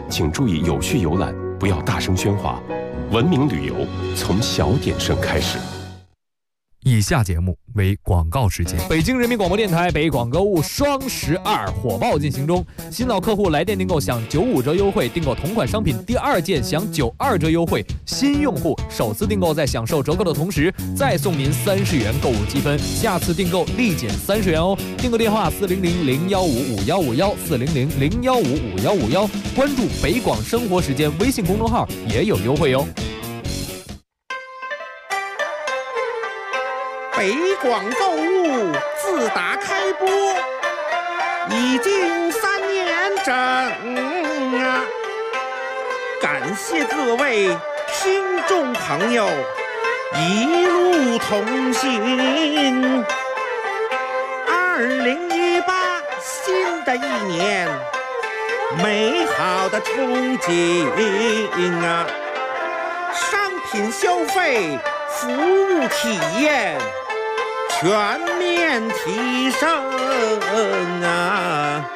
请注意有序游览，不要大声喧哗。文明旅游从小点声开始。 以下节目为广告时间。北京人民广播电台北广购物双12火爆进行中，新老客户来电订购享95折优惠，订购同款商品第2件享92折优惠。新用户首次订购在享受折扣的同时，再送您30元购物积分，下次订购立减30元哦。订购电话400-015-5151，400-015-5151，关注北广生活时间微信公众号也有优惠哟。 北广购物自打开播已经3年整啊！感谢各位听众朋友一路同行。2018新的一年，美好的憧憬啊！商品消费，服务体验全面提升啊！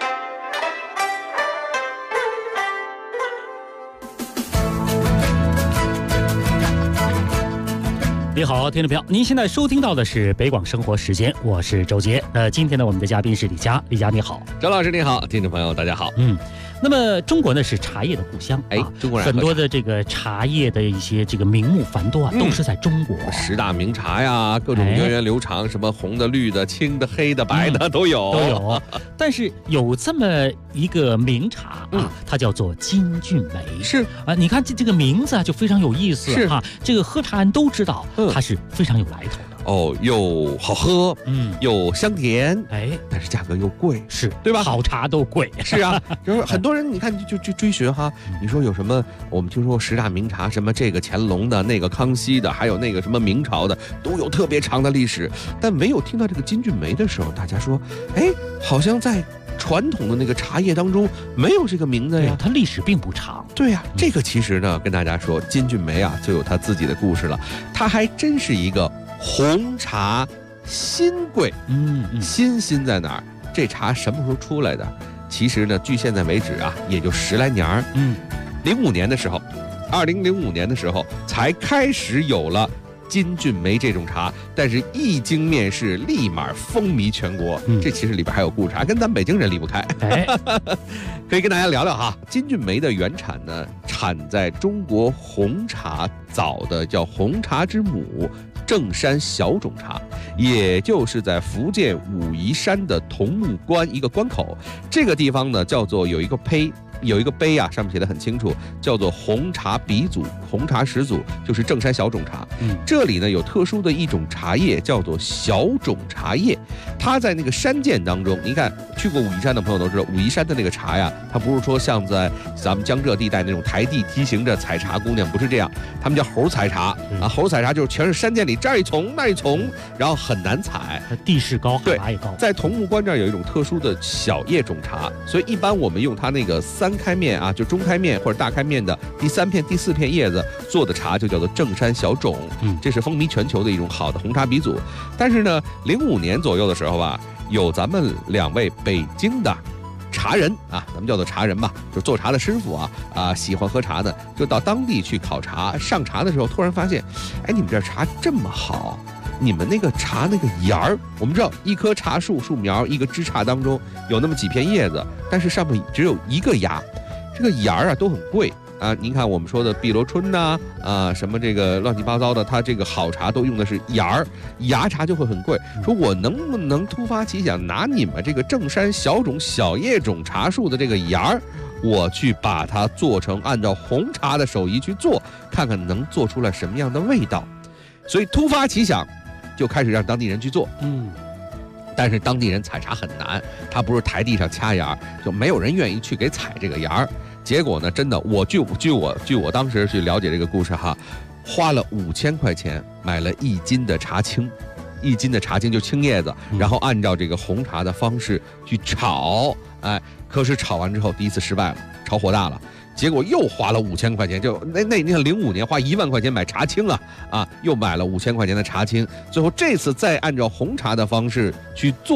你好，听众朋友，您现在收听到的是北广生活时间，我是周杰。今天呢，我们的嘉宾是李佳，李佳你好， 周老师你好，听众朋友大家好。 那么中国呢是茶叶的故乡， 中国人很多的这个茶叶的一些这个名目繁多啊，都是在中国。 10大名茶呀，各种源远流长，什么红的、绿的、青的、黑的、白的都有。 但是有这么一个名茶啊，它叫做金骏眉。 是啊，你看这个名字啊就非常有意思啊，这个喝茶人都知道，它是非常有来头的。 又好喝，又香甜，但是价格又贵， 是对吧？ 好茶都贵， 是啊，就是很多人你看就追寻哈，你说有什么？我们听说10大名茶，什么这个乾隆的，那个康熙的，还有那个什么明朝的，都有特别长的历史。但没有听到这个金骏眉的时候，大家说，好像在传统的那个茶叶当中没有这个名字呀， 它历史并不长。 对呀，这个其实呢，跟大家说，金骏眉啊，就有它自己的故事了。它还真是一个红茶新贵，新在哪儿？这茶什么时候出来的？其实呢，距现在为止啊，也就10来年儿。05年的时候，2005年的时候才开始有了金骏眉这种茶，但是一经面世，立马风靡全国。这其实里边还有故事，跟咱们北京人离不开。可以跟大家聊聊哈。金骏眉的原产呢，产在中国红茶早的叫红茶之母正山小种茶，也就是在福建武夷山的桐木关一个关口，这个地方呢叫做有一个碑啊，上面写的很清楚，叫做红茶鼻祖、红茶始祖，就是正山小种茶。这里呢有特殊的一种茶叶，叫做小种茶叶。它在那个山涧当中，你看去过武夷山的朋友都知道，武夷山的那个茶呀，它不是说像在咱们江浙地带那种台地梯形着采茶姑娘，不是这样，他们叫猴采茶啊。猴采茶就是全是山涧里这儿一丛那儿一丛，然后很难采， 地势高，海拔也高。 在桐木关这儿有一种特殊的小叶种茶，所以一般我们用它那个3开面啊，就中开面或者大开面的第3片、第4片叶子做的茶就叫做正山小种，这是风靡全球的一种好的红茶鼻祖。但是呢，05年左右的时候吧，有咱们2位北京的茶人啊，咱们叫做茶人吧，就是做茶的师傅啊，喜欢喝茶的，就到当地去考察上茶的时候，突然发现，你们这茶这么好，你们那个茶那个芽儿，我们知道一棵茶树苗一个枝杈当中有那么几片叶子，但是上面只有一个芽，这个芽儿啊都很贵啊。您看我们说的碧螺春呐，什么这个乱七八糟的，它这个好茶都用的是芽茶就会很贵。说我能不能突发奇想，拿你们这个正山小种小叶种茶树的这个芽儿，我去把它做成按照红茶的手艺去做，看看能做出来什么样的味道。所以突发奇想，就开始让当地人去做。但是当地人采茶很难，他不是台地上掐芽，就没有人愿意去给采这个芽。结果呢，真的，据我当时去了解这个故事哈，花了5000块钱买了1斤的茶青，1斤的茶青就青叶子，然后按照这个红茶的方式去炒，可是炒完之后第一次失败了，炒火大了。结果又花了5000块钱，就那你看05年花1万块钱买茶青又买了5000块钱的茶青，最后这次再按照红茶的方式去做，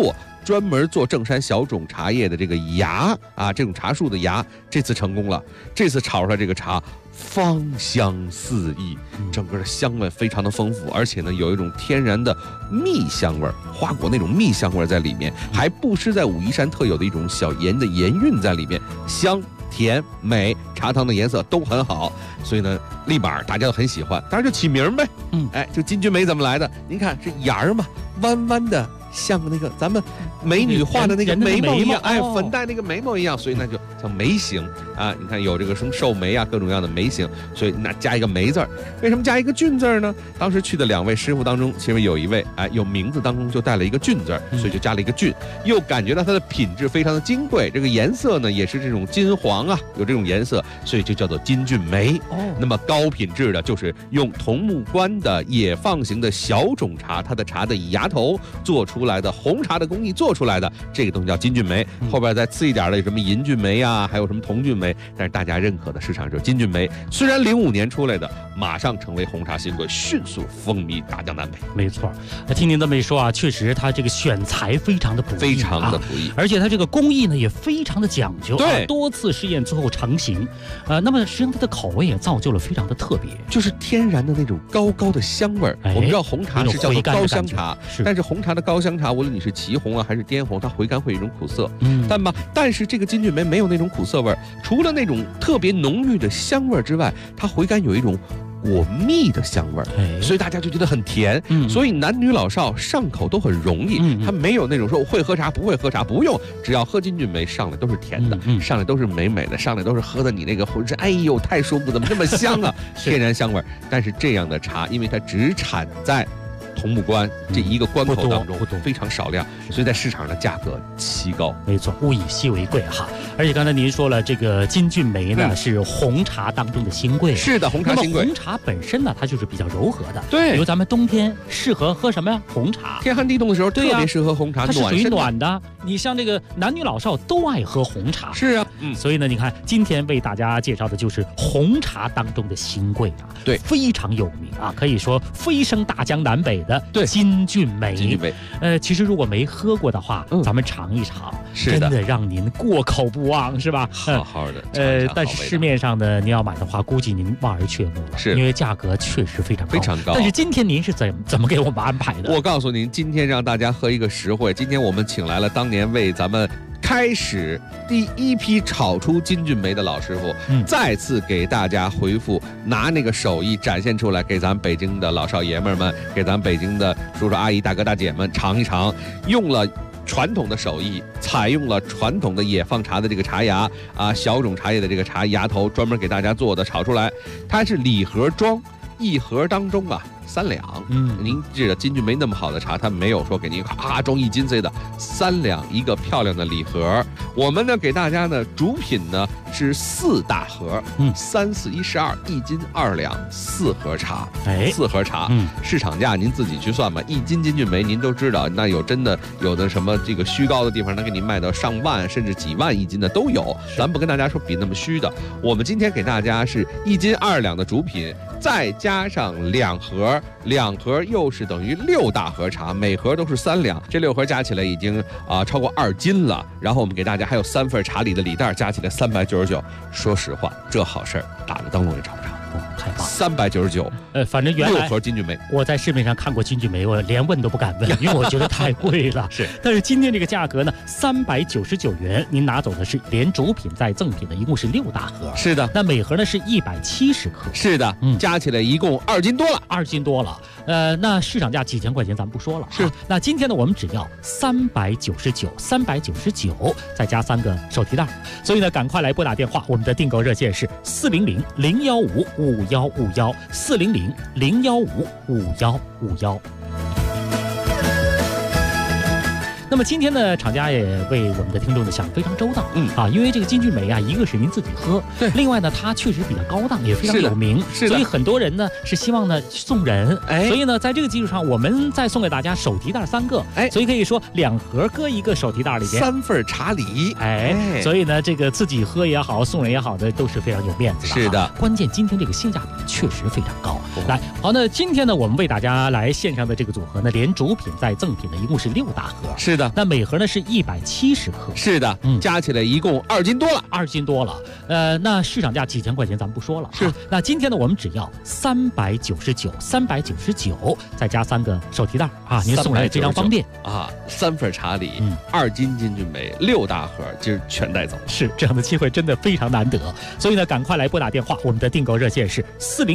专门做正山小种茶叶的这个芽啊，这种茶树的芽，这次成功了。这次炒出来这个茶芳香四溢，整个的香味非常的丰富，而且呢有一种天然的蜜香味，花果那种蜜香味在里面，还不失在武夷山特有的一种小盐的盐韵在里面，香甜美，茶汤的颜色都很好，所以呢立马大家都很喜欢。当然就起名呗，这金骏眉怎么来的？您看这芽儿嘛，弯弯的，像那个咱们美女画的那个眉毛一样，粉黛那个眉毛一样，所以那就叫眉形啊。你看有这个什么寿眉啊，各种各样的眉形，所以那加一个眉字儿。为什么加一个骏字呢？当时去的2位师傅当中，其中有一位有名字当中就带了一个骏字，所以就加了一个骏，又感觉到它的品质非常的金贵，这个颜色呢也是这种金黄啊，有这种颜色，所以就叫做金骏眉。那么高品质的就是用桐木关的野放型的小种茶，它的茶的芽头做出来的红茶的工艺做出来的这个东西叫金骏眉。后边再次一点的有什么银骏眉啊，还有什么铜骏眉，但是大家认可的市场就是金骏眉。虽然05年出来的，马上成为红茶新贵，迅速风靡大江南北。 没错，听您这么一说啊，确实它这个选材非常的不易， 非常的不易， 而且它这个工艺呢也非常的讲究， 对， 多次试验最后成型。那么实际上它的口味也造就了非常的特别， 就是天然的那种高高的香味儿。我们知道红茶是叫做高香茶，但是红茶的高香茶，无论你是祁红啊还是滇红，它回甘会有一种苦涩，但是这个金骏眉没有那种苦涩味儿，除了那种特别浓郁的香味儿之外，它回甘有一种果蜜的香味儿，所以大家就觉得很甜，所以男女老少上口都很容易。它没有那种说我会喝茶不会喝茶，不用，只要喝金骏眉上来都是甜的，上来都是美美的，上来都是喝的你那个浑身哎呦太舒服，怎么这么香啊，天然香味儿。但是这样的茶，因为它只产在桐木关这一个关口当中，非常少量，所以在市场上的价格奇高。 没错，物以稀为贵哈。而且刚才您说了，这个金骏眉呢是红茶当中的新贵， 是的，红茶新贵。 那么红茶本身呢，它就是比较柔和的， 对。 比如咱们冬天适合喝什么呀？红茶。 天寒地冻的时候，特别适合红茶， 它是属于暖的。你像这个男女老少都爱喝红茶， 是啊， 所以呢，你看今天为大家介绍的就是红茶当中的新贵啊， 对， 非常有名啊，可以说飞升大江南北的金骏眉。 金骏眉， 其实如果没喝过的话，咱们尝一尝， 真的让您过口不忘，是吧？ 好好的。 但是市面上呢，您要买的话，估计您望而却步了， 是因为价格确实非常高。但是今天您是怎么给我们安排的？ 我告诉您，今天让大家喝一个实惠。今天我们请来了当年为咱们开始第一批炒出金骏眉的老师傅，再次给大家回复，拿那个手艺展现出来，给咱北京的老少爷们们，给咱北京的叔叔阿姨大哥大姐们尝一尝，用了传统的手艺，采用了传统的野放茶的这个茶芽啊，小种茶叶的这个茶芽头，专门给大家做的炒出来，它是礼盒装，一盒当中3两。您记得金骏眉那么好的茶，它没有说给您装1斤的，3两一个漂亮的礼盒。我们呢给大家呢主品呢是4大盒，3、4、1、12，1斤2两，4盒茶，4盒茶，市场价您自己去算吧。1斤金骏眉您都知道，那有真的有的什么这个虚高的地方，能给你卖到上万甚至几万1斤的都有。咱不跟大家说比那么虚的，我们今天给大家是1斤2两的主品，再加上2盒又是等于6大盒茶，每盒都是3两，这6盒加起来已经超过2斤了。然后我们给大家还有3份茶礼的礼袋，加起来399。说实话，这好事儿打了灯笼也找不着。 太棒 ，399。 反正原来 6盒金骏眉， 我在市面上看过金骏眉，我连问都不敢问，因为我觉得太贵了。 是， 但是今天这个价格呢，399元，您拿走的是连主品带赠品的，一共是6大盒。 是的， 那每盒呢是170克。 是的，加起来一共2斤多了 ，2斤多了。那市场价几千块钱咱们不说了， 是。 那今天呢，我们只要399，再加3个手提袋。所以呢，赶快来拨打电话，我们的订购热线是400-015-5151，400-015-5151。那么今天呢，厂家也为我们的听众呢想非常周到，因为这个金骏眉一个是您自己喝， 对， 另外呢，它确实比较高档，也非常有名，所以很多人呢是希望呢送人，所以呢，在这个基础上，我们再送给大家手提袋3个，所以可以说2盒搁一个手提袋里边 ，3份茶礼， 所以呢，这个自己喝也好，送人也好的都是非常有面子的， 是的。 关键今天这个性价比确实非常高。来，好，那今天呢，我们为大家来线上的这个组合呢，连主品带赠品呢，一共是6大盒， 是的。 的， 那每盒呢是170克。 是的，加起来一共2斤多了 ，2斤多了。那市场价几千块钱咱们不说了， 是。 那今天呢，我们只要399，再加3个手提袋啊，您送来非常方便啊。3份茶礼，2斤金骏眉，6大盒，今儿全带走。 是，这样的机会真的非常难得，所以呢，赶快来拨打电话，我们的订购热线是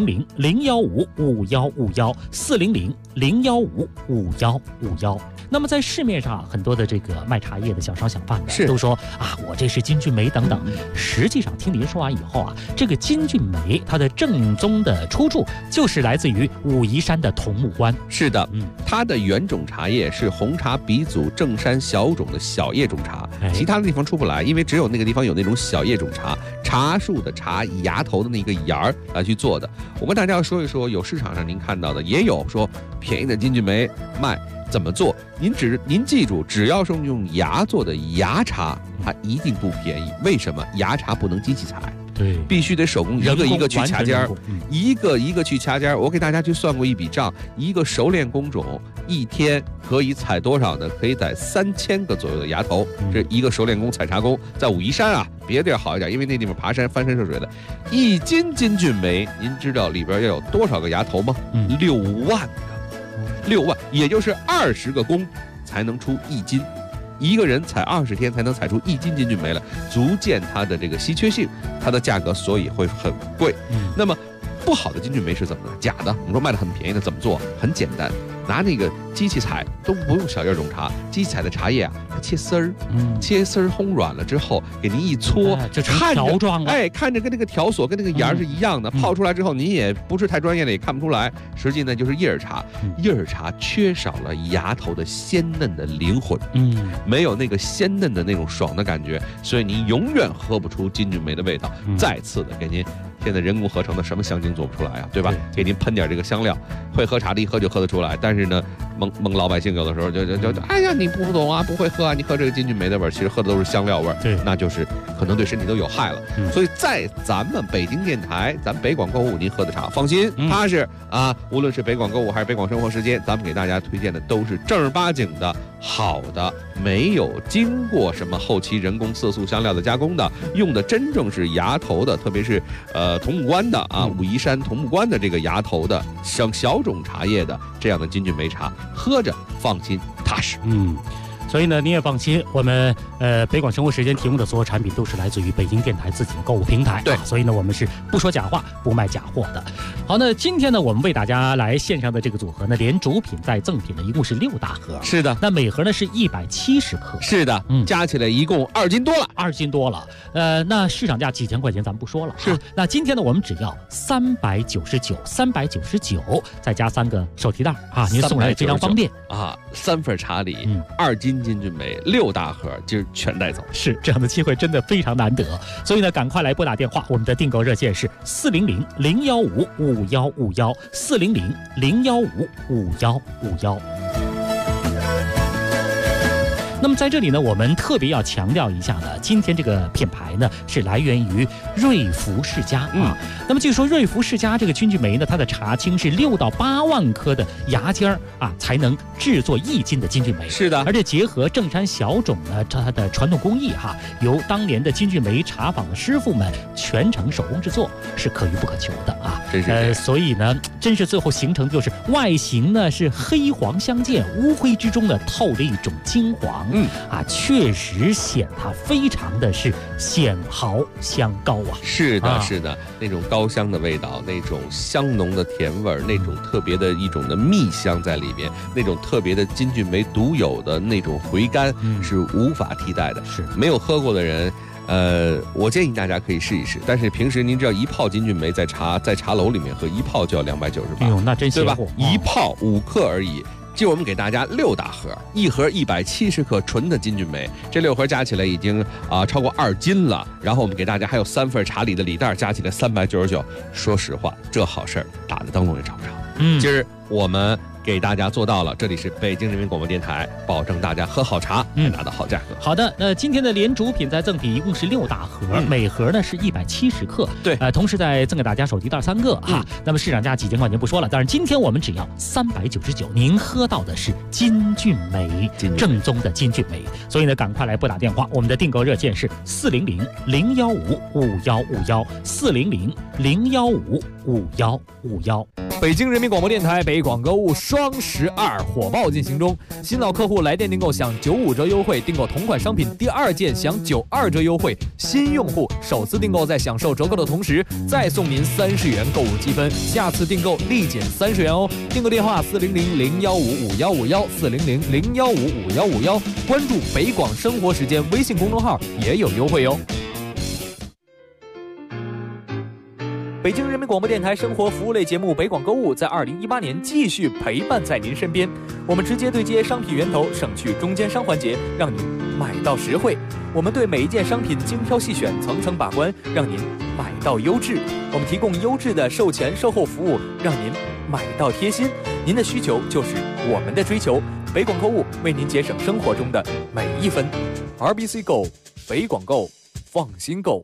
400-015-5151，400-015-5151。那么在市面上很多的这个卖茶叶的小商小贩的都说啊，我这是金骏眉等等。实际上听您说完以后啊，这个金骏眉它的正宗的出处就是来自于武夷山的桐木关。 是的，它的原种茶叶是红茶鼻祖正山小种的小叶种茶，其他的地方出不来，因为只有那个地方有那种小叶种茶，茶树的茶芽头的那个芽儿来去做的。我跟大家要说一说，有市场上您看到的也有说便宜的金骏眉卖。怎么做？您记住，只要是用芽做的芽茶，它一定不便宜。为什么？芽茶不能机器采， 对， 必须得手工一个一个去掐尖儿，一个一个去掐尖儿。我给大家去算过一笔账，一个熟练工种一天可以采多少呢？可以采3000个左右的芽头。这一个熟练工采茶工，在武夷山啊，别的地儿好一点，因为那地方爬山翻山涉水的。1斤金骏眉，您知道里边要有多少个芽头吗？6万个。6万，也就是20个工才能出1斤，一个人采20天才能采出1斤金骏眉来，足见它的这个稀缺性，它的价格所以会很贵。那么不好的金骏眉是怎么的？假的，我们说卖的很便宜的怎么做？很简单，拿那个机器采，都不用小叶种茶，机器采的茶叶啊，它切丝儿，切丝儿烘软了之后，给您一搓， 就成条状了。 看着跟那个条索跟那个芽是一样的，泡出来之后，您也不是太专业的，也看不出来。实际呢就是叶儿茶，叶儿茶缺少了芽头的鲜嫩的灵魂，没有那个鲜嫩的那种爽的感觉，所以您永远喝不出金骏眉的味道。再次的给您。现在人工合成的什么香精做不出来啊，对吧？给您喷点这个香料，会喝茶的一喝就喝得出来。但是呢，蒙老百姓有的时候就哎呀，你不懂啊，不会喝啊，你喝这个金骏眉的味儿，其实喝的都是香料味儿，那就是可能对身体都有害了。所以在咱们北京电台，咱北广购物您喝的茶，放心，它是啊，无论是北广购物还是北广生活时间，咱们给大家推荐的都是正儿八经的好的，没有经过什么后期人工色素香料的加工的，用的真正是芽头的，特别是桐木关的啊，武夷山桐木关的这个芽头的小种茶叶的这样的金骏眉茶，喝着放心踏实。 所以呢，你也放心，我们北广生活时间提供的所有产品都是来自于北京电台自己的购物平台。 对， 所以呢，我们是不说假话，不卖假货的。好，那今天呢，我们为大家来献上的这个组合呢，连主品带赠品呢，一共是6大盒。 是的， 那每盒呢是170克。 是的，加起来一共2斤多了 ，2斤多了。那市场价几千块钱咱们不说了。 是， 那今天呢，我们只要399，再加3个手提袋啊，您送来非常方便啊。3份茶礼，2斤金骏眉，6大盒，今儿全带走。 是，这样的机会真的非常难得，所以呢，赶快来拨打电话，我们的订购热线是400-015-5151，400-015-5151。那么在这里呢，我们特别要强调一下呢，今天这个品牌呢是来源于瑞福世家啊。那么据说瑞福世家这个金骏眉呢，它的茶青是6到8万颗的芽尖儿啊，才能制作1斤的金骏眉。 是的， 而且结合正山小种呢，它的传统工艺哈，由当年的金骏眉茶坊的师傅们全程手工制作，是可遇不可求的啊。 真是所以呢，真是最后形成就是外形呢是黑黄相间，乌灰之中呢透着一种金黄。确实显它非常的是显豪香高啊。 是的，是的，那种高香的味道，那种香浓的甜味儿，那种特别的一种的蜜香在里面，那种特别的金骏眉独有的那种回甘，是无法替代的。 是，没有喝过的人。我建议大家可以试一试，但是平时您知道一泡金骏眉在茶楼里面喝一泡就要298， 哎呦，那真对吧？一泡5克而已。今儿我们给大家6大盒，一盒170克纯的金骏眉，这6盒加起来已经超过2斤了。然后我们给大家还有3份茶礼的礼袋，加起来399。说实话，这好事儿打着灯笼也找不着。今儿我们给大家做到了。这里是北京人民广播电台，保证大家喝好茶，拿到好价格。 好的，那今天的连主品再赠品一共是6大盒，每盒呢是170克。 对， 同时再赠给大家手提袋3个哈。那么市场价几千块钱不说了，但是今天我们只要399，您喝到的是金骏眉，正宗的金骏眉。所以呢，赶快来拨打电话，我们的订购热线是400-015-5151，400-015-5151。 北京人民广播电台北广购物双12火爆进行中，新老客户来电订购享95折优惠，订购同款商品第2件享92折优惠，新用户首次订购在享受折扣的同时，再送您30元购物积分，下次订购立减30元哦。订购电话400-015-5151，400-015-5151，关注北广生活时间微信公众号也有优惠哦。北京人民广播电台生活服务类节目北广购物在2018年继续陪伴在您身边，我们直接对接商品源头，省去中间商环节，让您买到实惠。我们对每一件商品精挑细选，层层把关，让您买到优质。我们提供优质的售前售后服务，让您买到贴心。您的需求就是我们的追求，北广购物为您节省生活中的每一分。RBC Go， 北广购，放心购。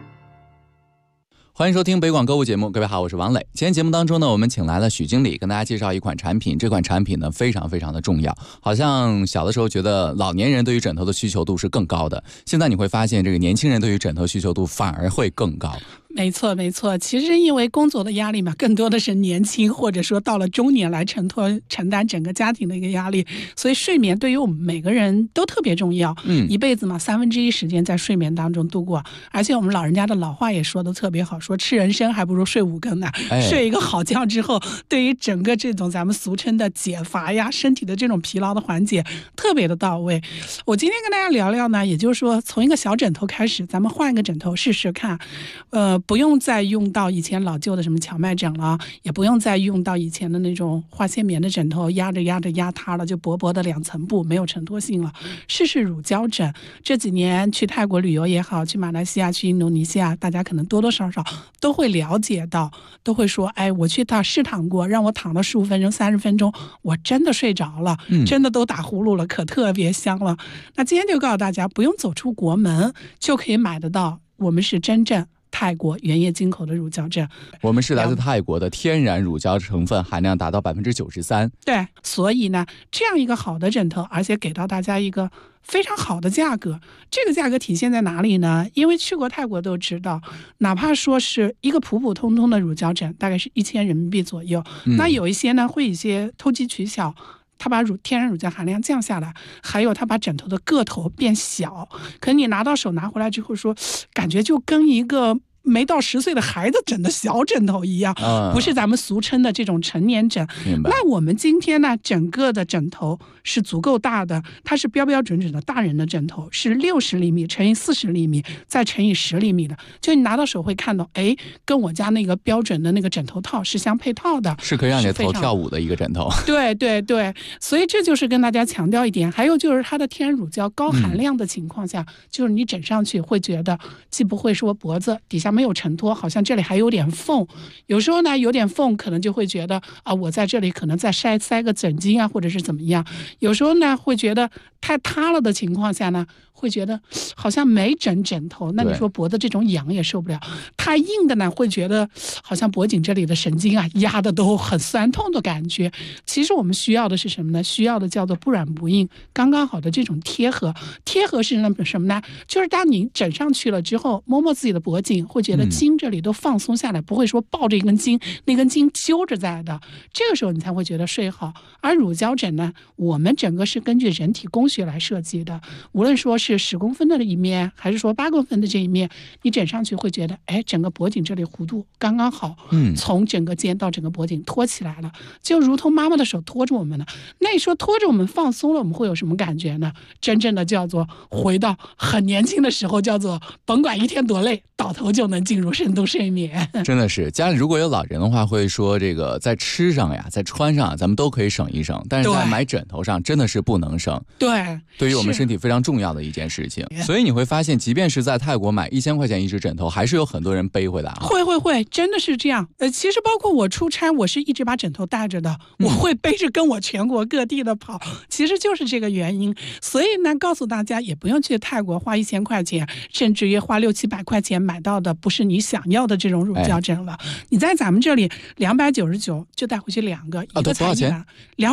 欢迎收听北广购物节目，各位好，我是王磊。今天节目当中呢，我们请来了许经理跟大家介绍一款产品。这款产品呢非常非常的重要，好像小的时候觉得老年人对于枕头的需求度是更高的，现在你会发现这个年轻人对于枕头需求度反而会更高。 没错没错，其实因为工作的压力嘛，更多的是年轻或者说到了中年来承担整个家庭的一个压力，所以睡眠对于我们每个人都特别重要。一辈子嘛，1/3时间在睡眠当中度过，而且我们老人家的老话也说的特别好，说吃人参还不如睡5更呢。睡一个好觉之后，对于整个这种咱们俗称的解乏呀，身体的这种疲劳的缓解特别的到位。我今天跟大家聊聊呢，也就是说从一个小枕头开始，咱们换一个枕头试试看。不用再用到以前老旧的什么荞麦枕了，也不用再用到以前的那种化纤棉的枕头，压着压塌了，就薄薄的2层布，没有承托性了。试试乳胶枕。这几年去泰国旅游也好，去马来西亚、去印度尼西亚，大家可能多多少少都会了解到，都会说，哎，我去试躺过，让我躺了15分钟、30分钟，我真的睡着了，真的都打呼噜了，可特别香了。那今天就告诉大家，不用走出国门就可以买得到，我们是真正泰国原液进口的乳胶枕， 我们是来自泰国的天然乳胶成分含量达到93%。 对，所以呢，这样一个好的枕头，而且给到大家一个非常好的价格。这个价格体现在哪里呢？因为去过泰国都知道，哪怕说是一个普普通通的乳胶枕，大概是1000人民币左右。那有一些呢，会一些投机取巧。它把天然乳胶含量降下来，还有它把枕头的个头变小，可你拿到手拿回来之后说，感觉就跟一个没到10岁的孩子枕的小枕头一样，不是咱们俗称的这种成年枕。那我们今天呢，整个的枕头是足够大的，它是标标准准的大人的枕头，是60厘米乘以40厘米再乘以10厘米的，就你拿到手会看到，哎，跟我家那个标准的那个枕头套是相配套的， 是可以让你的头跳舞的一个枕头。 对对对，所以这就是跟大家强调一点。还有就是它的天然乳胶高含量的情况下，就是你枕上去会觉得既不会说脖子底下没有承托，好像这里还有点缝，有时候呢有点缝可能就会觉得啊，我在这里可能再塞个枕巾啊，或者是怎么样。有时候呢会觉得太塌了的情况下呢，会觉得好像没枕头，那你说脖子这种痒也受不了。太硬的呢，会觉得好像脖颈这里的神经啊压的都很酸痛的感觉。其实我们需要的是什么呢？需要的叫做不软不硬，刚刚好的这种贴合。贴合是什么呢？就是当你枕上去了之后，摸摸自己的脖颈，会觉得筋这里都放松下来，不会说抱着一根筋，那根筋揪着在的。这个时候你才会觉得睡好。而乳胶枕呢，我们整个是根据人体工学来设计的，无论说是10公分的一面，还是说8公分的这一面，你枕上去会觉得，哎，整个脖颈这里弧度刚刚好，从整个肩到整个脖颈托起来了，就如同妈妈的手托着我们了。那你说托着我们放松了，我们会有什么感觉呢？真正的叫做回到很年轻的时候，叫做甭管一天多累，倒头就能进入深度睡眠。 真的是，家里如果有老人的话，会说这个在吃上呀，在穿上咱们都可以省一省，但是在买枕头上真的是不能省。 对， 对于我们身体非常重要的一件件事情。所以你会发现，即便是在泰国买1000块钱一只枕头，还是有很多人背回来啊。 会，真的是这样。其实包括我出差，我是一直把枕头带着的，我会背着跟我全国各地的跑，其实就是这个原因。所以呢，告诉大家也不用去泰国花1000块钱，甚至于花600、700块钱买到的不是你想要的这种乳胶枕了。你在咱们这里299就带回去2个，一个才多少钱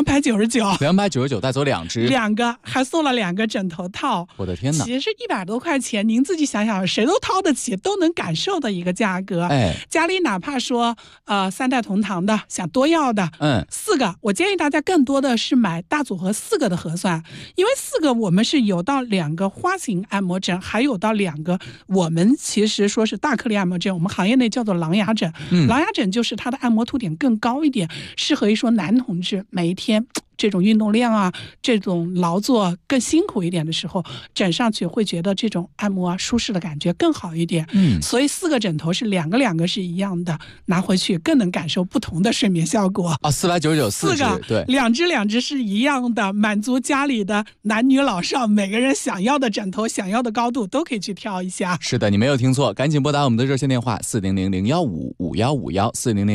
？299 带走2只 ，2个还送了2个枕头套。 我的天哪！ 其实100多块钱，您自己想想，谁都掏得起，都能感受的一个价格。家里哪怕说3代同堂的，想多要的，4个，我建议大家更多的是买大组合4个的合算，因为4个我们是有到2个花型按摩枕，还有到2个我们其实说是大颗粒按摩枕，我们行业内叫做狼牙枕。狼牙枕就是它的按摩凸点更高一点，适合于说男同志每一天这种运动量啊，这种劳作更辛苦一点的时候，枕上去会觉得这种按摩啊舒适的感觉更好一点。所以4个枕头是2个是一样的，拿回去更能感受不同的睡眠效果。 499 4 个， 对 ，2只是一样的，满足家里的男女老少每个人想要的枕头、想要的高度都可以去挑一下。 是的，你没有听错，赶紧拨打我们的热线电话400-015-5151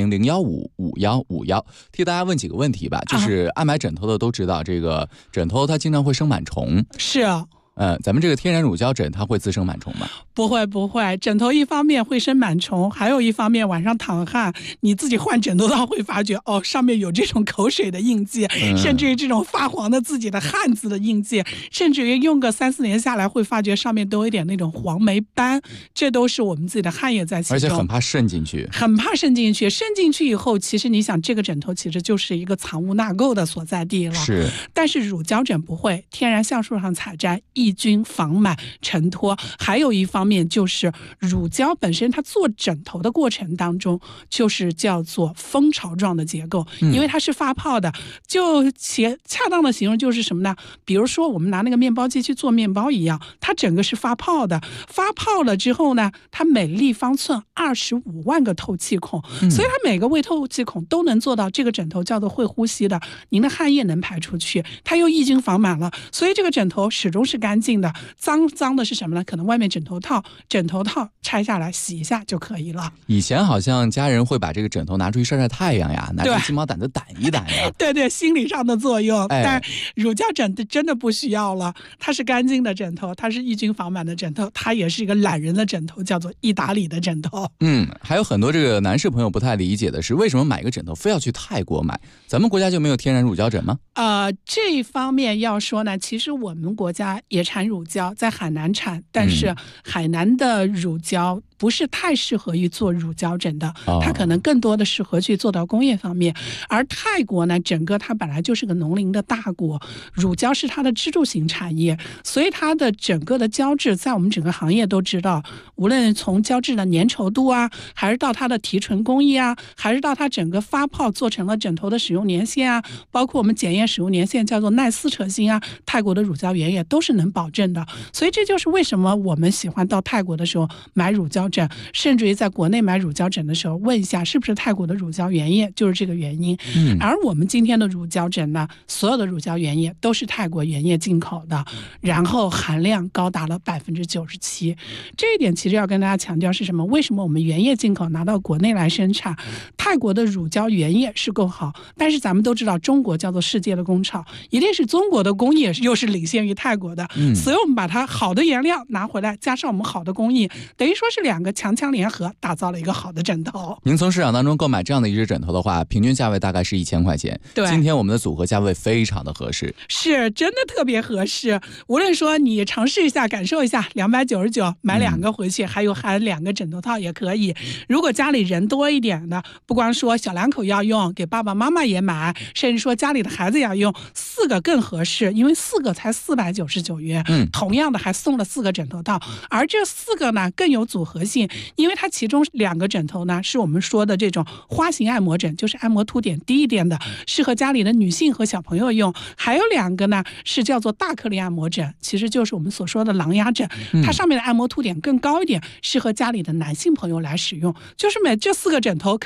400-015-5151，替大家问几个问题吧，就是爱买枕头的都知道，这个枕头它经常会生螨虫。 是啊。 咱们这个天然乳胶枕它会滋生螨虫吗？ 不会，枕头一方面会生螨虫，还有一方面晚上淌汗，你自己换枕头套会发觉上面有这种口水的印记，甚至于这种发黄的自己的汗渍的印记，甚至于用个3-4年下来会发觉上面都有点那种黄霉斑，这都是我们自己的汗液在其中， 而且很怕渗进去， 渗进去以后，其实你想这个枕头其实就是一个藏污纳垢的所在地了。 是， 但是乳胶枕不会，天然橡树上采摘，抑菌防螨承托，还有一方面就是乳胶本身它做枕头的过程当中就是叫做蜂巢状的结构，因为它是发泡的，就恰当的形容就是什么呢？比如说我们拿那个面包机去做面包一样，它整个是发泡的，发泡了之后呢，它每立方寸25万个透气孔，所以它每个微透气孔都能做到这个枕头叫做会呼吸的，您的汗液能排出去，它又抑菌防螨了，所以这个枕头始终是干净的。脏的是什么呢？可能外面枕头套拆下来洗一下就可以了。 以前好像家人会把这个枕头拿出去晒晒太阳呀，拿出鸡毛掸子掸一掸呀。 对，心理上的作用。但乳胶枕真的不需要了，它是干净的枕头，它是抑菌防螨的枕头，它也是一个懒人的枕头，叫做一打理的枕头。 还有很多这个男士朋友不太理解的是，为什么买一个枕头非要去泰国买？咱们国家就没有天然乳胶枕吗？ 这一方面要说呢，其实我们国家也产乳胶，在海南产，但是海南的乳胶不是太适合于做乳胶枕的，它可能更多的适合去做到工业方面。而泰国呢，整个它本来就是个农林的大国，乳胶是它的支柱型产业，所以它的整个的胶质在我们整个行业都知道，无论从胶质的粘稠度啊，还是到它的提纯工艺啊，还是到它整个发泡做成了枕头的使用年限啊，包括我们检验使用年限叫做耐撕扯性啊，泰国的乳胶原液都是能保证的。所以这就是为什么我们喜欢到泰国的时候买乳胶枕，甚至于在国内买乳胶枕的时候问一下是不是泰国的乳胶原液，就是这个原因。而我们今天的乳胶枕呢，所有的乳胶原液都是泰国原液进口的，然后含量高达了97%。这一点其实要跟大家强调是什么？为什么我们原液进口拿到国内来生产？泰国的乳胶原液是够好，但是咱们都知道中国叫做世界的工厂，一定是中国的工艺又是领先于泰国的，所以我们把它好的原料拿回来，加上我们好的工艺，等于说是2个强联合，打造了一个好的枕头。 您从市场当中购买这样的一只枕头的话，平均价位大概是1000块钱。 对， 今天我们的组合价位非常的合适， 是真的特别合适。无论说你尝试一下、感受一下，299买2个回去，还有含2个枕头套也可以。如果家里人多一点的，不光说小两口要用，给爸爸妈妈也买，甚至说家里的孩子要用，4个更合适，因为4个才499元，同样的还送了4个枕头套，而这4个呢更有组合性，因为它其中2个枕头呢是我们说的这种花型按摩枕，就是按摩凸点低一点的，适合家里的女性和小朋友用，还有2个呢是叫做大颗粒按摩枕，其实就是我们所说的狼牙枕，它上面的按摩凸点更高一点，适合家里的男性朋友来使用。就是这4个枕头可以按照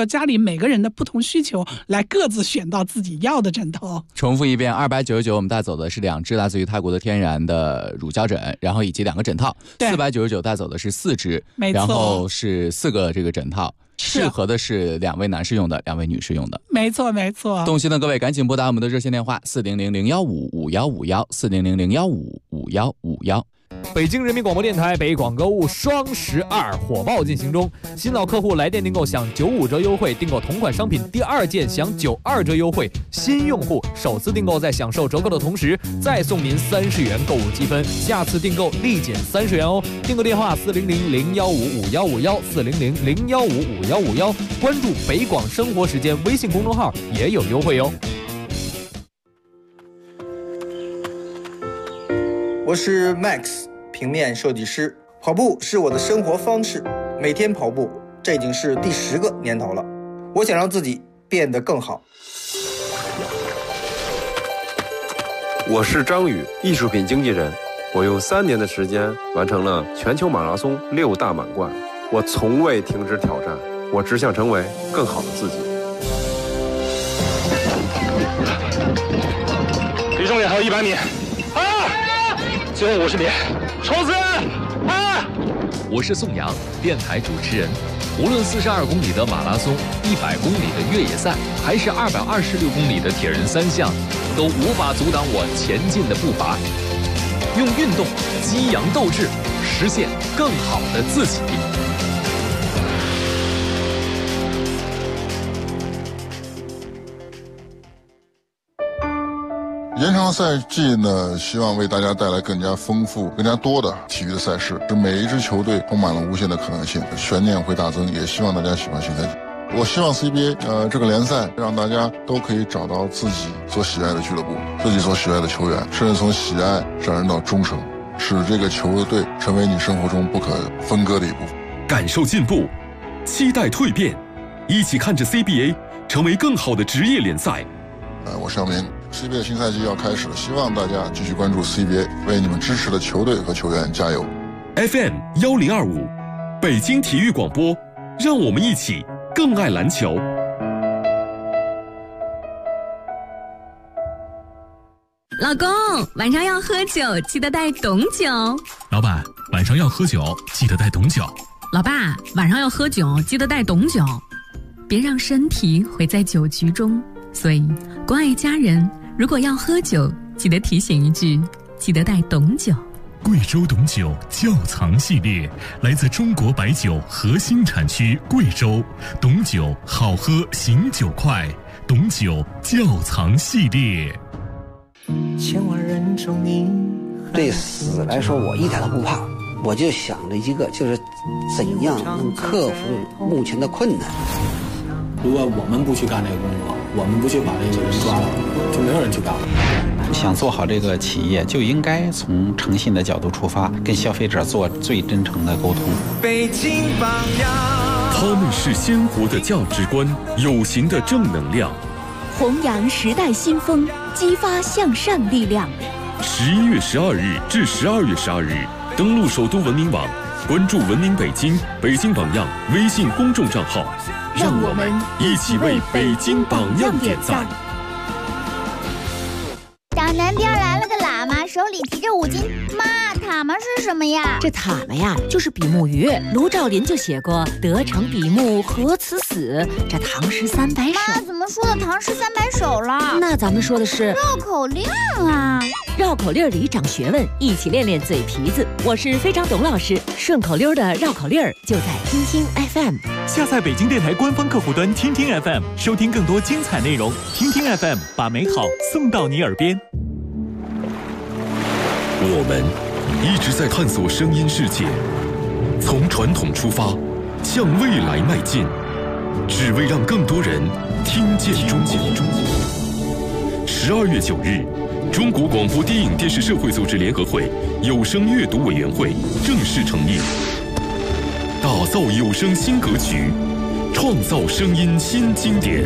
家里每个人的不同需求，来各自选到自己要的枕头。 重复一遍，299我们带走的是2只来自于泰国的天然的乳胶枕，然后以及2个枕套；499带走的是4只，然后是4个这个枕套。适合的是2位男士用的，2位女士用的。 没错没错。 动心的各位赶紧拨打我们的热线电话400-015-5151，400-015-5151。 北京人民广播电台北广购物双12火爆进行中，新老客户来电订购享95折优惠，订购同款商品第2件享92折优惠，新用户首次订购在享受折扣的同时再送您30元购物积分，下次订购立减30元哦。订购电话400-015-5151，400-015-5151，关注北广生活时间微信公众号也有优惠哟。 我是 Max， 平面设计师。跑步是我的生活方式，每天跑步，这已经是第10个年头了。我想让自己变得更好。 我是张宇，艺术品经纪人。我用3年的时间完成了全球马拉松6大满贯。我从未停止挑战，我只想成为更好的自己。 离终点还有100米。最后50米，冲刺！ 我是宋阳，电台主持人。无论42公里的马拉松、100公里的越野赛，还是226公里的铁人3项，都无法阻挡我前进的步伐。用运动激扬斗志，实现更好的自己。 延长赛季呢，希望为大家带来更加丰富、更加多的体育的赛事，使每一支球队充满了无限的可能性，悬念会大增。也希望大家喜欢新赛季。我希望 CBA 这个联赛让大家都可以找到自己所喜爱的俱乐部，自己所喜爱的球员，甚至从喜爱上升到忠诚，使这个球队成为你生活中不可分割的一部分。 感受进步，期待蜕变，一起看着 CBA 成为更好的职业联赛。 我肖明。CBA 新赛季要开始了，希望大家继续关注 CBA， 为你们支持的球队和球员加油。 FM 1025，北京体育广播，让我们一起更爱篮球。 老公，晚上要喝酒，记得带董酒。 老板，晚上要喝酒，记得带董酒。 老爸，晚上要喝酒，记得带董酒。别让身体毁在酒局中。所以，关爱家人，如果要喝酒，记得提醒一句，记得带董酒。 贵州董酒窖藏系列，来自中国白酒核心产区贵州，董酒好喝，醒酒快，董酒窖藏系列。 千万人中你，对死来说，我一点都不怕，我就想着一个，就是怎样能克服目前的困难。 如果我们不去干这个工作，我们不去把这个人抓了，就没有人去干了。 想做好这个企业，就应该从诚信的角度出发，跟消费者做最真诚的沟通。 北京榜样，他们是鲜活的价值观，有形的正能量， 弘扬时代新风，激发向上力量。 11月12日至12月12日，登录首都文明网，关注文明北京、北京榜样微信公众账号。 让我们一起为北京榜样点赞。 大南边来了个喇嘛，手里提着5斤。妈，塔嘛是什么呀？ 这塔嘛呀，就是比目鱼。卢照邻就写过“得偿比目何辞死”，这唐诗300首。 妈，怎么说的唐诗300首了？ 那咱们说的是绕口令啊！ 绕口令里长学问，一起练练嘴皮子。我是非常董老师，顺口溜的绕口令就在听听 FM。 下载北京电台官方客户端听听 FM， 收听更多精彩内容。听听 FM， 把美好送到你耳边。 我们一直在探索声音世界，从传统出发，向未来迈进，只为让更多人听见中国。12月9日，中国广播电影电视社会组织联合会有声阅读委员会正式成立，打造有声新格局，创造声音新经典。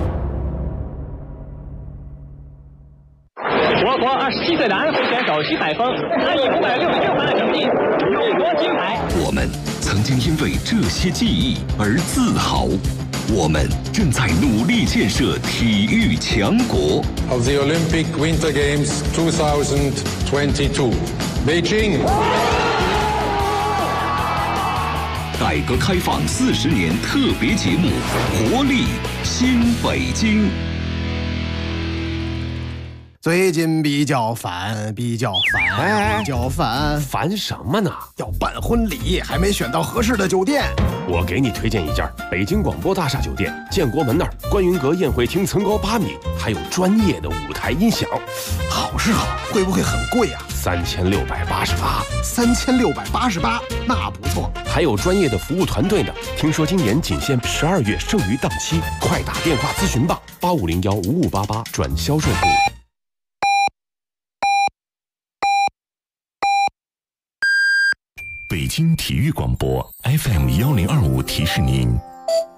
我国27岁的安徽选手徐海峰，他以566分的成绩勇夺金牌。 我们曾经因为这些记忆而自豪。 我们正在努力建设体育强国。 Of the Olympic Winter Games 2022, Beijing. 改革开放40年特别节目《活力新北京》。 最近比较烦，比较烦， 烦什么呢？ 要办婚礼，还没选到合适的酒店。 我给你推荐一家北京广播大厦酒店，建国门那儿，观云阁宴会厅层高8米，还有专业的舞台音响。 好是好，会不会很贵啊 ？3688。 3688，那不错。 还有专业的服务团队呢。听说今年仅限12月剩余档期，快打电话咨询吧，85015588转销售部。 北京体育广播 FM1025提示您。